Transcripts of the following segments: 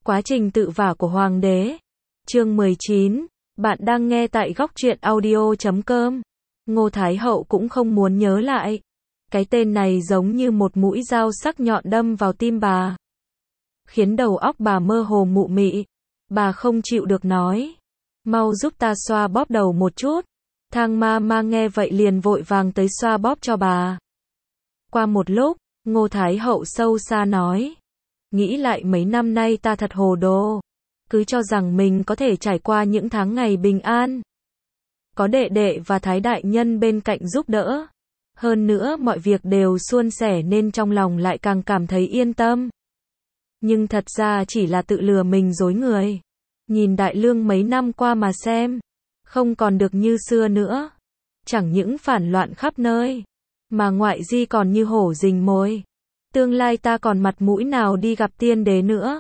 Quá trình tự vả của Hoàng đế. Chương 19. Bạn đang nghe tại góc truyện audio.com. Ngô Thái Hậu cũng không muốn nhớ lại. Cái tên này giống như một mũi dao sắc nhọn đâm vào tim bà, khiến đầu óc bà mơ hồ mụ mị. Bà không chịu được nói: "Mau giúp ta xoa bóp đầu một chút." Thang ma ma nghe vậy liền vội vàng tới xoa bóp cho bà. Qua một lúc, Ngô Thái Hậu sâu xa nói: "Nghĩ lại mấy năm nay ta thật hồ đồ. Cứ cho rằng mình có thể trải qua những tháng ngày bình an. Có đệ đệ và Thái đại nhân bên cạnh giúp đỡ. Hơn nữa mọi việc đều suôn sẻ nên trong lòng lại càng cảm thấy yên tâm. Nhưng thật ra chỉ là tự lừa mình dối người. Nhìn Đại Lương mấy năm qua mà xem, không còn được như xưa nữa. Chẳng những phản loạn khắp nơi, mà ngoại di còn như hổ rình mồi. Tương lai ta còn mặt mũi nào đi gặp tiên đế nữa."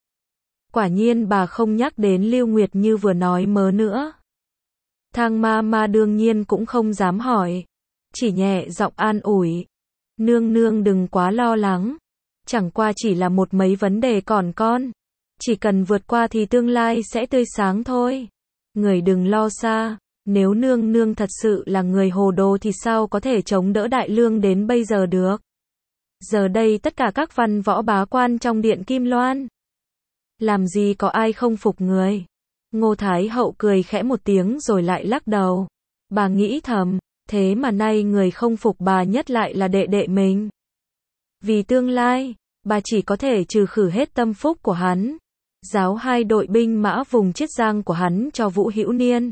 Quả nhiên bà không nhắc đến Lưu Nguyệt như vừa nói mớ nữa. Thang ma ma đương nhiên cũng không dám hỏi, chỉ nhẹ giọng an ủi: "Nương nương đừng quá lo lắng. Chẳng qua chỉ là một mấy vấn đề còn con. Chỉ cần vượt qua thì tương lai sẽ tươi sáng thôi. Người đừng lo xa. Nếu nương nương thật sự là người hồ đồ thì sao có thể chống đỡ Đại Lương đến bây giờ được. Giờ đây tất cả các văn võ bá quan trong điện Kim Loan, làm gì có ai không phục người." Ngô Thái Hậu cười khẽ một tiếng rồi lại lắc đầu. Bà nghĩ thầm, thế mà nay người không phục bà nhất lại là đệ đệ mình. Vì tương lai, bà chỉ có thể trừ khử hết tâm phúc của hắn, giáo 2 đội binh mã vùng Chiết Giang của hắn cho Vũ Hữu Niên.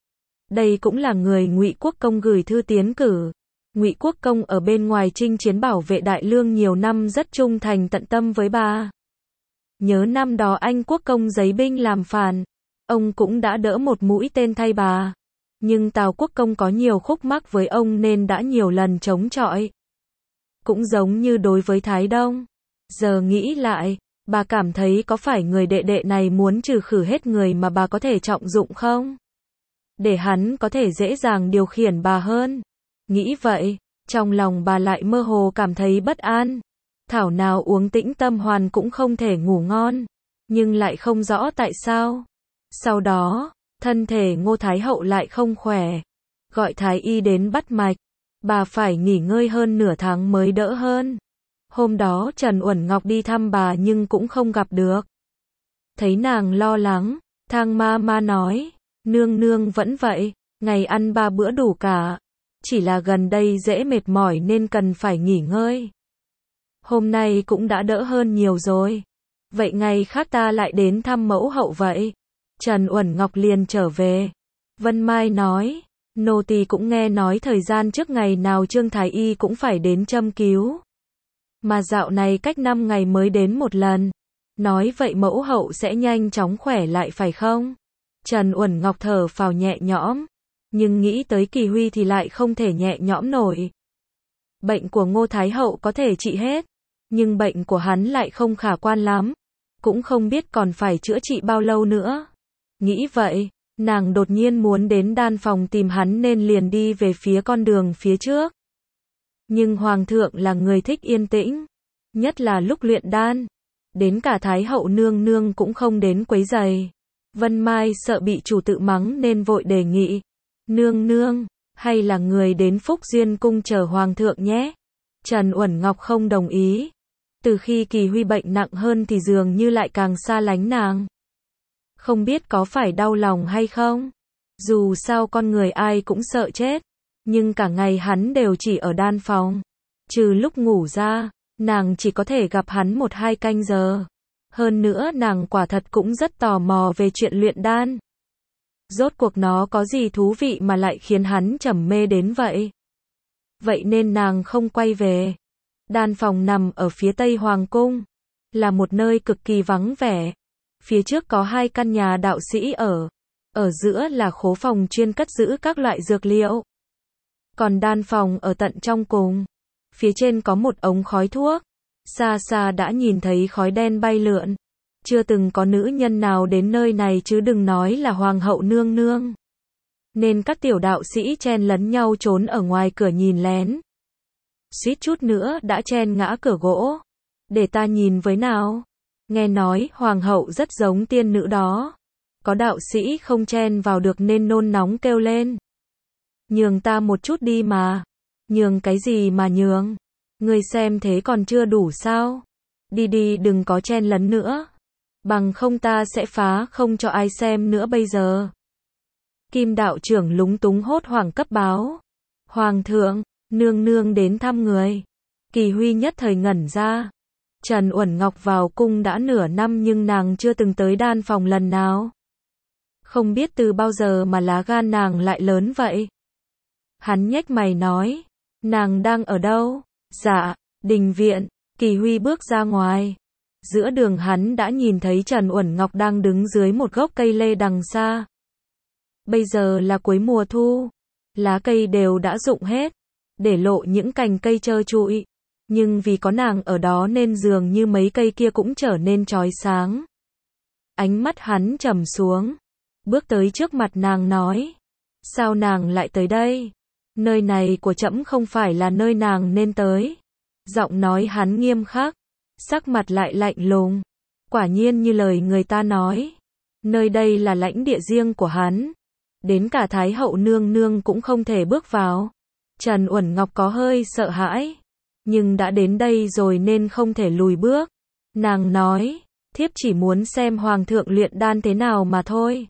Đây cũng là người Ngụy Quốc Công gửi thư tiến cử. Ngụy Quốc Công ở bên ngoài chinh chiến bảo vệ Đại Lương nhiều năm rất trung thành tận tâm với bà. Nhớ năm đó Anh Quốc Công giấy binh làm phản, ông cũng đã đỡ một mũi tên thay bà. Nhưng Tào Quốc Công có nhiều khúc mắc với ông nên đã nhiều lần chống chọi. Cũng giống như đối với Thái Đông. Giờ nghĩ lại, bà cảm thấy có phải người đệ đệ này muốn trừ khử hết người mà bà có thể trọng dụng không? Để hắn có thể dễ dàng điều khiển bà hơn. Nghĩ vậy, trong lòng bà lại mơ hồ cảm thấy bất an. Thảo nào uống Tĩnh Tâm Hoàn cũng không thể ngủ ngon, nhưng lại không rõ tại sao. Sau đó, thân thể Ngô Thái Hậu lại không khỏe, gọi Thái y đến bắt mạch. Bà phải nghỉ ngơi hơn nửa tháng mới đỡ hơn. Hôm đó Trần Uẩn Ngọc đi thăm bà nhưng cũng không gặp được. Thấy nàng lo lắng, Thang ma ma nói: "Nương nương vẫn vậy, ngày ăn 3 bữa đủ cả. Chỉ là gần đây dễ mệt mỏi nên cần phải nghỉ ngơi. Hôm nay cũng đã đỡ hơn nhiều rồi. Vậy ngày khác ta lại đến thăm mẫu hậu vậy." Trần Uẩn Ngọc liền trở về. Vân Mai nói: "Nô tỳ cũng nghe nói thời gian trước ngày nào Trương Thái y cũng phải đến châm cứu. Mà dạo này cách 5 ngày mới đến một lần. Nói vậy mẫu hậu sẽ nhanh chóng khỏe lại phải không?" Trần Uẩn Ngọc thở phào nhẹ nhõm, nhưng nghĩ tới Kỳ Huy thì lại không thể nhẹ nhõm nổi. Bệnh của Ngô Thái Hậu có thể trị hết, nhưng bệnh của hắn lại không khả quan lắm. Cũng không biết còn phải chữa trị bao lâu nữa. Nghĩ vậy, nàng đột nhiên muốn đến đan phòng tìm hắn nên liền đi về phía con đường phía trước. Nhưng Hoàng thượng là người thích yên tĩnh, nhất là lúc luyện đan. Đến cả Thái Hậu nương nương cũng không đến quấy rầy. Vân Mai sợ bị chủ tự mắng nên vội đề nghị: "Nương nương, hay là người đến Phúc Duyên cung chờ Hoàng thượng nhé." Trần Uẩn Ngọc không đồng ý. Từ khi Kỳ Huy bệnh nặng hơn thì dường như lại càng xa lánh nàng. Không biết có phải đau lòng hay không? Dù sao con người ai cũng sợ chết, nhưng cả ngày hắn đều chỉ ở đan phòng. Trừ lúc ngủ ra, nàng chỉ có thể gặp hắn 1-2 canh giờ. Hơn nữa nàng quả thật cũng rất tò mò về chuyện luyện đan. Rốt cuộc nó có gì thú vị mà lại khiến hắn trầm mê đến vậy? Vậy nên nàng không quay về. Đan phòng nằm ở phía tây Hoàng cung, là một nơi cực kỳ vắng vẻ. Phía trước có 2 căn nhà đạo sĩ ở giữa là khố phòng chuyên cất giữ các loại dược liệu. Còn đan phòng ở tận trong cùng, phía trên có một ống khói thuốc. Xa xa đã nhìn thấy khói đen bay lượn. Chưa từng có nữ nhân nào đến nơi này chứ đừng nói là Hoàng hậu nương nương. Nên các tiểu đạo sĩ chen lấn nhau trốn ở ngoài cửa nhìn lén. Suýt chút nữa đã chen ngã cửa gỗ. "Để ta nhìn với nào." Nghe nói hoàng hậu rất giống tiên nữ đó. Có đạo sĩ không chen vào được nên nôn nóng kêu lên. Nhường ta một chút đi mà. Nhường cái gì mà nhường? Ngươi xem thế còn chưa đủ sao? Đi đi, đừng có chen lấn nữa. Bằng không ta sẽ phá không cho ai xem nữa bây giờ. Kim đạo trưởng lúng túng hốt hoảng cấp báo. Hoàng thượng, nương nương đến thăm người. Kỳ Huy nhất thời ngẩn ra. Trần Uẩn Ngọc vào cung đã nửa năm nhưng nàng chưa từng tới đan phòng lần nào. Không biết từ bao giờ mà lá gan nàng lại lớn vậy. Hắn nhếch mày nói, nàng đang ở đâu? Dạ, đình viện. Kỳ Huy bước ra ngoài. Giữa đường hắn đã nhìn thấy Trần Uẩn Ngọc đang đứng dưới một gốc cây lê đằng xa. Bây giờ là cuối mùa thu, lá cây đều đã rụng hết, để lộ những cành cây trơ trụi. Nhưng vì có nàng ở đó nên dường như mấy cây kia cũng trở nên chói sáng. Ánh mắt hắn trầm xuống, bước tới trước mặt nàng nói, sao nàng lại tới đây? Nơi này của trẫm không phải là nơi nàng nên tới. Giọng nói hắn nghiêm khắc, sắc mặt lại lạnh lùng. Quả nhiên như lời người ta nói, nơi đây là lãnh địa riêng của hắn. Đến cả Thái hậu nương nương cũng không thể bước vào. Trần Uẩn Ngọc có hơi sợ hãi, nhưng đã đến đây rồi nên không thể lùi bước. Nàng nói, thiếp chỉ muốn xem hoàng thượng luyện đan thế nào mà thôi.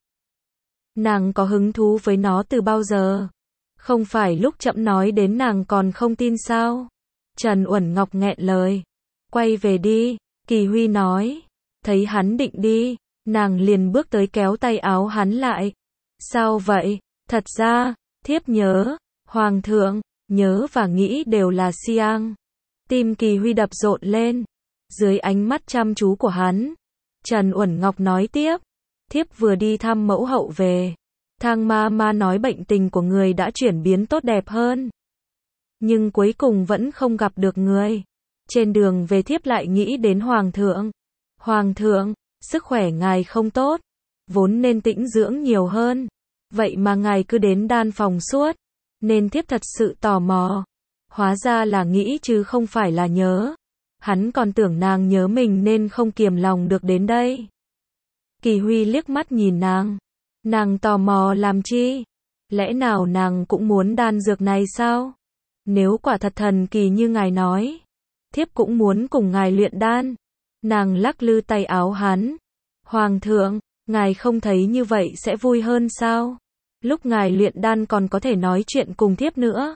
Nàng có hứng thú với nó từ bao giờ? Không phải lúc trẫm nói đến nàng còn không tin sao? Trần Uẩn Ngọc nghẹn lời. Quay về đi, Kỳ Huy nói. Thấy hắn định đi, nàng liền bước tới kéo tay áo hắn lại. Sao vậy? Thật ra, thiếp nhớ, hoàng thượng, nhớ và nghĩ đều là Siang. Tim Kỳ Huy đập rộn lên. Dưới ánh mắt chăm chú của hắn, Trần Uẩn Ngọc nói tiếp. Thiếp vừa đi thăm mẫu hậu về. Thang ma ma nói bệnh tình của người đã chuyển biến tốt đẹp hơn. Nhưng cuối cùng vẫn không gặp được người. Trên đường về thiếp lại nghĩ đến hoàng thượng. Hoàng thượng, sức khỏe ngài không tốt, vốn nên tĩnh dưỡng nhiều hơn. Vậy mà ngài cứ đến đan phòng suốt, nên thiếp thật sự tò mò. Hóa ra là nghĩ chứ không phải là nhớ. Hắn còn tưởng nàng nhớ mình nên không kiềm lòng được đến đây. Kỳ Huy liếc mắt nhìn nàng. Nàng tò mò làm chi? Lẽ nào nàng cũng muốn đan dược này sao? Nếu quả thật thần kỳ như ngài nói, thiếp cũng muốn cùng ngài luyện đan. Nàng lắc lư tay áo hắn. Hoàng thượng, ngài không thấy như vậy sẽ vui hơn sao? Lúc ngài luyện đan còn có thể nói chuyện cùng thiếp nữa.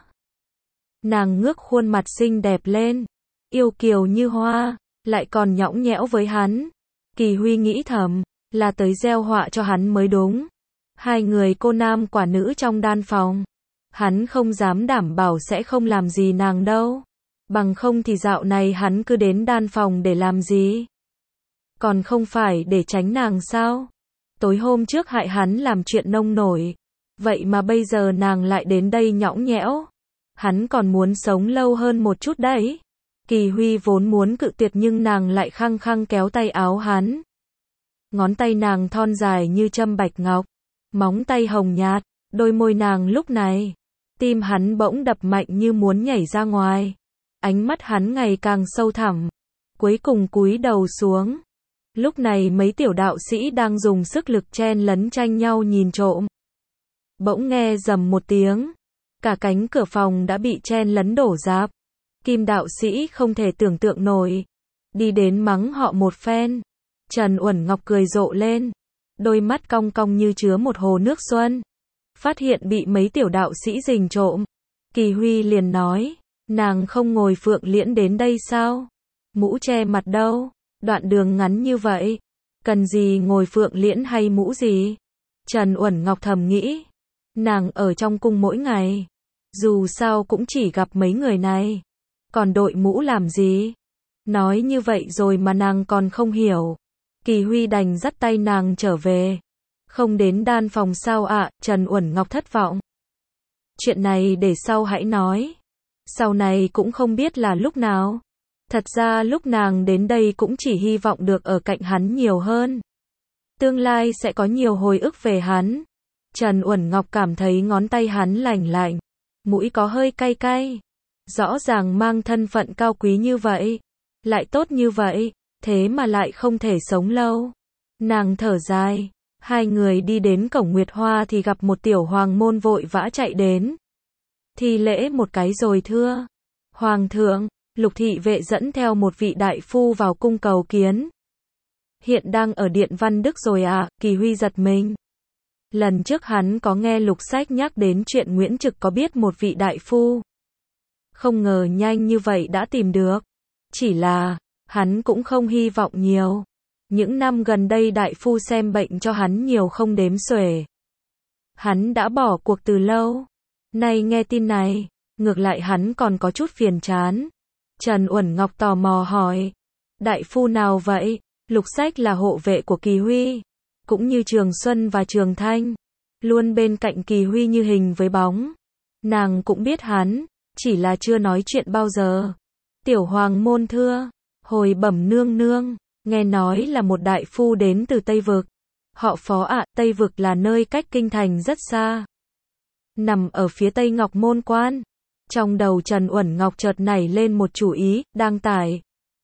Nàng ngước khuôn mặt xinh đẹp lên, yêu kiều như hoa, lại còn nhõng nhẽo với hắn. Kỳ Huy nghĩ thầm, là tới gieo họa cho hắn mới đúng. Hai người cô nam quả nữ trong đan phòng. Hắn không dám đảm bảo sẽ không làm gì nàng đâu. Bằng không thì dạo này hắn cứ đến đan phòng để làm gì? Còn không phải để tránh nàng sao? Tối hôm trước hại hắn làm chuyện nông nổi. Vậy mà bây giờ nàng lại đến đây nhõng nhẽo. Hắn còn muốn sống lâu hơn một chút đấy. Kỳ Huy vốn muốn cự tuyệt nhưng nàng lại khăng khăng kéo tay áo hắn. Ngón tay nàng thon dài như châm bạch ngọc, móng tay hồng nhạt, đôi môi nàng lúc này. Tim hắn bỗng đập mạnh như muốn nhảy ra ngoài. Ánh mắt hắn ngày càng sâu thẳm, cuối cùng cúi đầu xuống. Lúc này mấy tiểu đạo sĩ đang dùng sức lực chen lấn tranh nhau nhìn trộm. Bỗng nghe rầm một tiếng, cả cánh cửa phòng đã bị chen lấn đổ rạp. Kim đạo sĩ không thể tưởng tượng nổi, đi đến mắng họ một phen. Trần Uẩn Ngọc cười rộ lên, đôi mắt cong cong như chứa một hồ nước xuân. Phát hiện bị mấy tiểu đạo sĩ rình trộm, Kỳ Huy liền nói, nàng không ngồi phượng liễn đến đây sao? Mũ che mặt đâu? Đoạn đường ngắn như vậy, cần gì ngồi phượng liễn hay mũ gì? Trần Uẩn Ngọc thầm nghĩ, nàng ở trong cung mỗi ngày, dù sao cũng chỉ gặp mấy người này, còn đội mũ làm gì? Nói như vậy rồi mà nàng còn không hiểu. Kỳ Huy đành dắt tay nàng trở về. Không đến đan phòng sao ạ? Trần Uẩn Ngọc thất vọng. Chuyện này để sau hãy nói. Sau này cũng không biết là lúc nào. Thật ra lúc nàng đến đây cũng chỉ hy vọng được ở cạnh hắn nhiều hơn. Tương lai sẽ có nhiều hồi ức về hắn. Trần Uẩn Ngọc cảm thấy ngón tay hắn lành lạnh, mũi có hơi cay cay. Rõ ràng mang thân phận cao quý như vậy, lại tốt như vậy, thế mà lại không thể sống lâu. Nàng thở dài, hai người đi đến cổng Nguyệt Hoa thì gặp một tiểu hoàng môn vội vã chạy đến. Thi lễ một cái rồi thưa, Hoàng thượng, Lục thị vệ dẫn theo một vị đại phu vào cung cầu kiến. Hiện đang ở Điện Văn Đức rồi à? Kỳ Huy giật mình. Lần trước hắn có nghe Lục Sách nhắc đến chuyện Nguyễn Trực có biết một vị đại phu. Không ngờ nhanh như vậy đã tìm được. Chỉ là, hắn cũng không hy vọng nhiều. Những năm gần đây đại phu xem bệnh cho hắn nhiều không đếm xuể. Hắn đã bỏ cuộc từ lâu. Nay nghe tin này, ngược lại hắn còn có chút phiền chán. Trần Uẩn Ngọc tò mò hỏi, đại phu nào vậy? Lục Sách là hộ vệ của Kỳ Huy, cũng như Trường Xuân và Trường Thanh, luôn bên cạnh Kỳ Huy như hình với bóng. Nàng cũng biết hắn, chỉ là chưa nói chuyện bao giờ. Tiểu hoàng môn thưa, hồi bẩm nương nương, nghe nói là một đại phu đến từ Tây Vực. Họ Phó ạ, Tây Vực là nơi cách kinh thành rất xa, nằm ở phía Tây Ngọc Môn Quan. Trong đầu Trần Uẩn Ngọc chợt nảy lên một chủ ý, đang tải.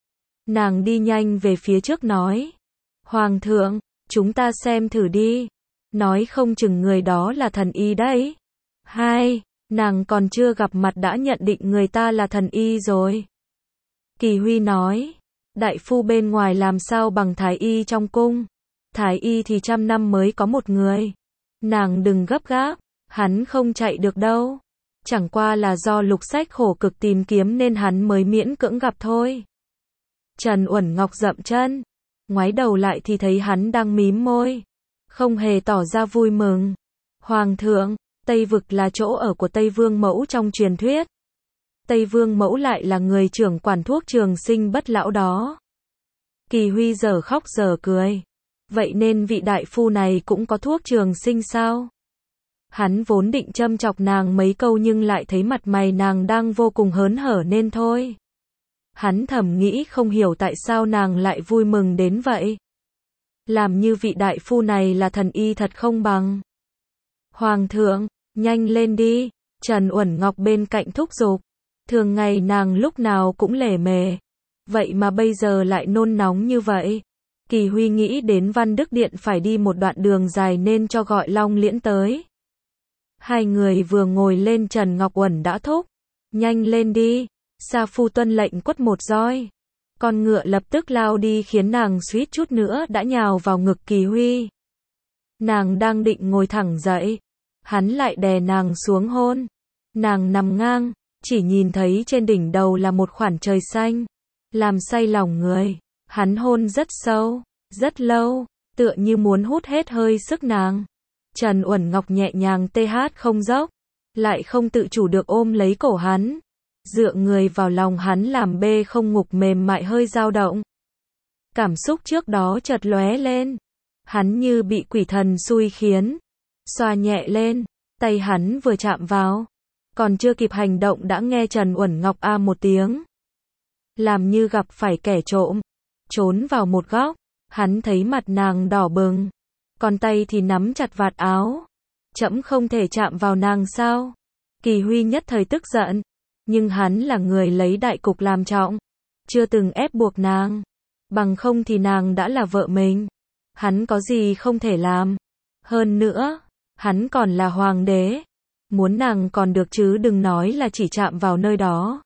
Nàng đi nhanh về phía trước nói, Hoàng thượng, chúng ta xem thử đi. Nói không chừng người đó là thần y đấy. Hai, nàng còn chưa gặp mặt đã nhận định người ta là thần y rồi. Kỳ Huy nói, đại phu bên ngoài làm sao bằng thái y trong cung. Thái y thì 100 năm mới có một người. Nàng đừng gấp gáp, hắn không chạy được đâu. Chẳng qua là do Lục Sách khổ cực tìm kiếm nên hắn mới miễn cưỡng gặp thôi. Trần Uẩn Ngọc dậm chân, ngoái đầu lại thì thấy hắn đang mím môi, không hề tỏ ra vui mừng. Hoàng thượng, Tây Vực là chỗ ở của Tây Vương Mẫu trong truyền thuyết. Tây Vương Mẫu lại là người trưởng quản thuốc trường sinh bất lão đó. Kỳ Huy giờ khóc giờ cười. Vậy nên vị đại phu này cũng có thuốc trường sinh sao? Hắn vốn định châm chọc nàng mấy câu nhưng lại thấy mặt mày nàng đang vô cùng hớn hở nên thôi. Hắn thầm nghĩ không hiểu tại sao nàng lại vui mừng đến vậy. Làm như vị đại phu này là thần y thật không bằng. Hoàng thượng, nhanh lên đi, Trần Uẩn Ngọc bên cạnh thúc giục. Thường ngày nàng lúc nào cũng lề mề. Vậy mà bây giờ lại nôn nóng như vậy. Kỳ Huy nghĩ đến Văn Đức Điện phải đi một đoạn đường dài nên cho gọi Long Liễn tới. Hai người vừa ngồi lên Trần Ngọc Uẩn đã thúc. Nhanh lên đi, Sa Phu tuân lệnh quất một roi. Con ngựa lập tức lao đi khiến nàng suýt chút nữa đã nhào vào ngực Kỳ Huy. Nàng đang định ngồi thẳng dậy. Hắn lại đè nàng xuống hôn. Nàng nằm ngang, chỉ nhìn thấy trên đỉnh đầu là một khoảng trời xanh. Làm say lòng người. Hắn hôn rất sâu, rất lâu, tựa như muốn hút hết hơi sức nàng. Trần Uẩn Ngọc nhẹ nhàng tê hát không dốc, lại không tự chủ được ôm lấy cổ hắn. Dựa người vào lòng hắn làm bê không ngục mềm mại hơi dao động. Cảm xúc trước đó chợt lóe lên. Hắn như bị quỷ thần xui khiến. Xoa nhẹ lên, tay hắn vừa chạm vào. Còn chưa kịp hành động đã nghe Trần Uẩn Ngọc a một tiếng. Làm như gặp phải kẻ trộm. Trốn vào một góc. Hắn thấy mặt nàng đỏ bừng. Còn tay thì nắm chặt vạt áo. Trẫm không thể chạm vào nàng sao? Kỳ Huy nhất thời tức giận. Nhưng hắn là người lấy đại cục làm trọng. Chưa từng ép buộc nàng. Bằng không thì nàng đã là vợ mình. Hắn có gì không thể làm. Hơn nữa, hắn còn là hoàng đế. Muốn nàng còn được chứ đừng nói là chỉ chạm vào nơi đó.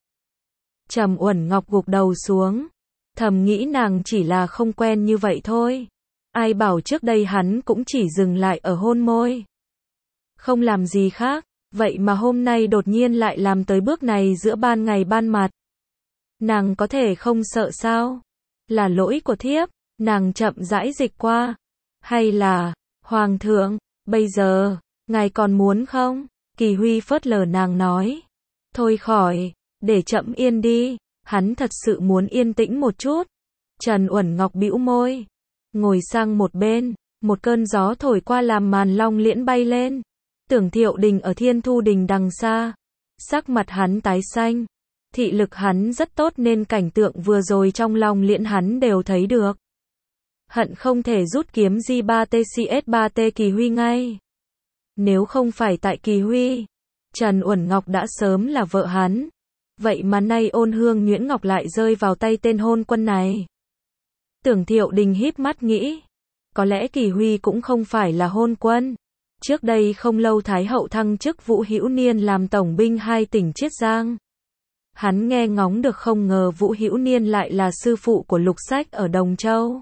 Trầm Uẩn Ngọc gục đầu xuống. Thầm nghĩ nàng chỉ là không quen như vậy thôi. Ai bảo trước đây hắn cũng chỉ dừng lại ở hôn môi. Không làm gì khác. Vậy mà hôm nay đột nhiên lại làm tới bước này giữa ban ngày ban mặt. Nàng có thể không sợ sao? Là lỗi của thiếp. Nàng chậm rãi dịch qua. Hay là, Hoàng thượng, bây giờ, ngài còn muốn không? Kỳ Huy phớt lờ nàng nói. Thôi khỏi, để chậm yên đi. Hắn thật sự muốn yên tĩnh một chút. Trần Uẩn Ngọc bĩu môi. Ngồi sang một bên. Một cơn gió thổi qua làm màn Long Liễn bay lên. Tưởng Thiệu Đình ở Thiên Thu Đình đằng xa. Sắc mặt hắn tái xanh. Thị lực hắn rất tốt nên cảnh tượng vừa rồi trong Long Liễn hắn đều thấy được. Hận không thể rút kiếm G3TCS3T Kỳ Huy ngay. Nếu không phải tại Kỳ Huy, Trần Uẩn Ngọc đã sớm là vợ hắn. Vậy mà nay Ôn Hương Nhuyễn Ngọc lại rơi vào tay tên hôn quân này. Tưởng Thiệu Đình híp mắt nghĩ, có lẽ Kỳ Huy cũng không phải là hôn quân. Trước đây không lâu Thái hậu thăng chức Vũ Hữu Niên làm tổng binh 2 tỉnh Chiết Giang. Hắn nghe ngóng được, không ngờ Vũ Hữu Niên lại là sư phụ của Lục Sách ở Đồng Châu.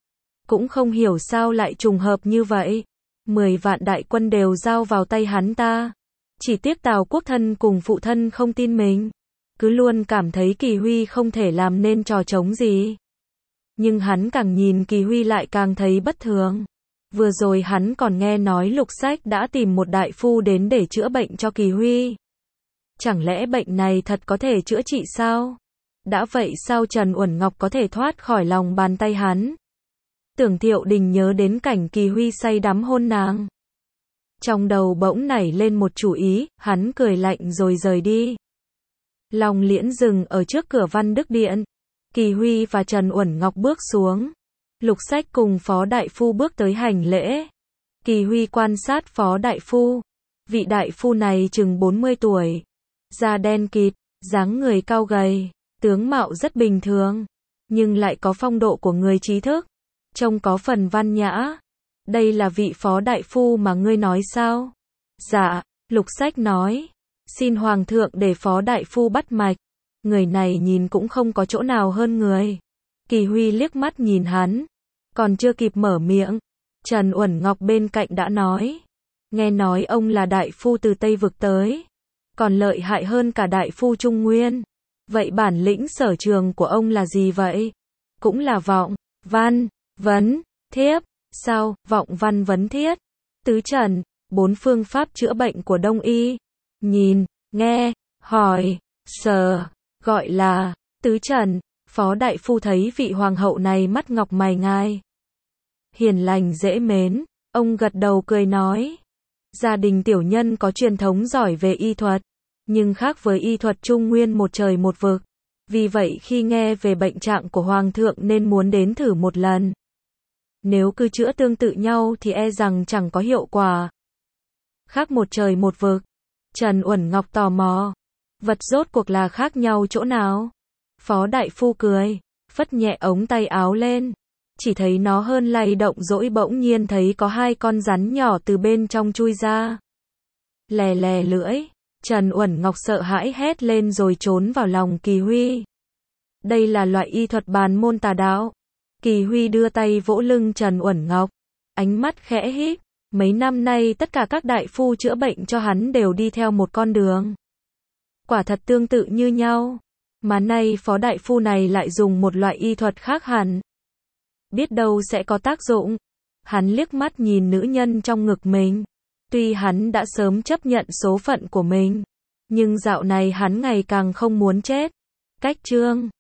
Cũng không hiểu sao lại trùng hợp như vậy. 10 vạn đại quân đều giao vào tay hắn ta. Chỉ tiếc Tào Quốc Thân cùng phụ thân không tin mình. Cứ luôn cảm thấy Kỳ Huy không thể làm nên trò trống gì. Nhưng hắn càng nhìn Kỳ Huy lại càng thấy bất thường. Vừa rồi hắn còn nghe nói Lục Sách đã tìm một đại phu đến để chữa bệnh cho Kỳ Huy. Chẳng lẽ bệnh này thật có thể chữa trị sao? Đã vậy sao Trần Uẩn Ngọc có thể thoát khỏi lòng bàn tay hắn? Tưởng Thiệu Đình nhớ đến cảnh Kỳ Huy say đắm hôn nàng. Trong đầu bỗng nảy lên một chủ ý, hắn cười lạnh rồi rời đi. Long Liễn dừng ở trước cửa Văn Đức Điện. Kỳ Huy và Trần Uẩn Ngọc bước xuống. Lục Sách cùng Phó Đại Phu bước tới hành lễ. Kỳ Huy quan sát Phó Đại Phu. Vị đại phu này chừng 40 tuổi. Da đen kịt, dáng người cao gầy, tướng mạo rất bình thường. Nhưng lại có phong độ của người trí thức. Trông có phần văn nhã. Đây là vị Phó Đại Phu mà ngươi nói sao? Dạ, Lục Sách nói. Xin Hoàng thượng để Phó Đại Phu bắt mạch. Người này nhìn cũng không có chỗ nào hơn người. Kỳ Huy liếc mắt nhìn hắn. Còn chưa kịp mở miệng. Trần Uẩn Ngọc bên cạnh đã nói. Nghe nói ông là đại phu từ Tây Vực tới. Còn lợi hại hơn cả đại phu Trung Nguyên. Vậy bản lĩnh sở trường của ông là gì vậy? Cũng là vọng, văn, vấn, thiếp. Sao, vọng văn vấn thiết? Tứ trần, 4 phương pháp chữa bệnh của Đông Y. Nhìn, nghe, hỏi, sờ, gọi là tứ trần. Phó Đại Phu thấy vị hoàng hậu này mắt ngọc mày ngai. Hiền lành dễ mến, ông gật đầu cười nói. Gia đình tiểu nhân có truyền thống giỏi về y thuật, nhưng khác với y thuật Trung Nguyên một trời một vực. Vì vậy khi nghe về bệnh trạng của Hoàng thượng nên muốn đến thử một lần. Nếu cứ chữa tương tự nhau thì e rằng chẳng có hiệu quả. Khác một trời một vực. Trần Uẩn Ngọc tò mò. Vật rốt cuộc là khác nhau chỗ nào? Phó Đại Phu cười, phất nhẹ ống tay áo lên. Chỉ thấy nó hơn lay động dỗi bỗng nhiên thấy có 2 con rắn nhỏ từ bên trong chui ra. Lè lè lưỡi. Trần Uẩn Ngọc sợ hãi hét lên rồi trốn vào lòng Kỳ Huy. Đây là loại y thuật bàn môn tà đạo. Kỳ Huy đưa tay vỗ lưng Trần Uẩn Ngọc. Ánh mắt khẽ híp. Mấy năm nay tất cả các đại phu chữa bệnh cho hắn đều đi theo một con đường. Quả thật tương tự như nhau. Mà nay Phó Đại Phu này lại dùng một loại y thuật khác hẳn. Biết đâu sẽ có tác dụng. Hắn liếc mắt nhìn nữ nhân trong ngực mình. Tuy hắn đã sớm chấp nhận số phận của mình. Nhưng dạo này hắn ngày càng không muốn chết. Cách chương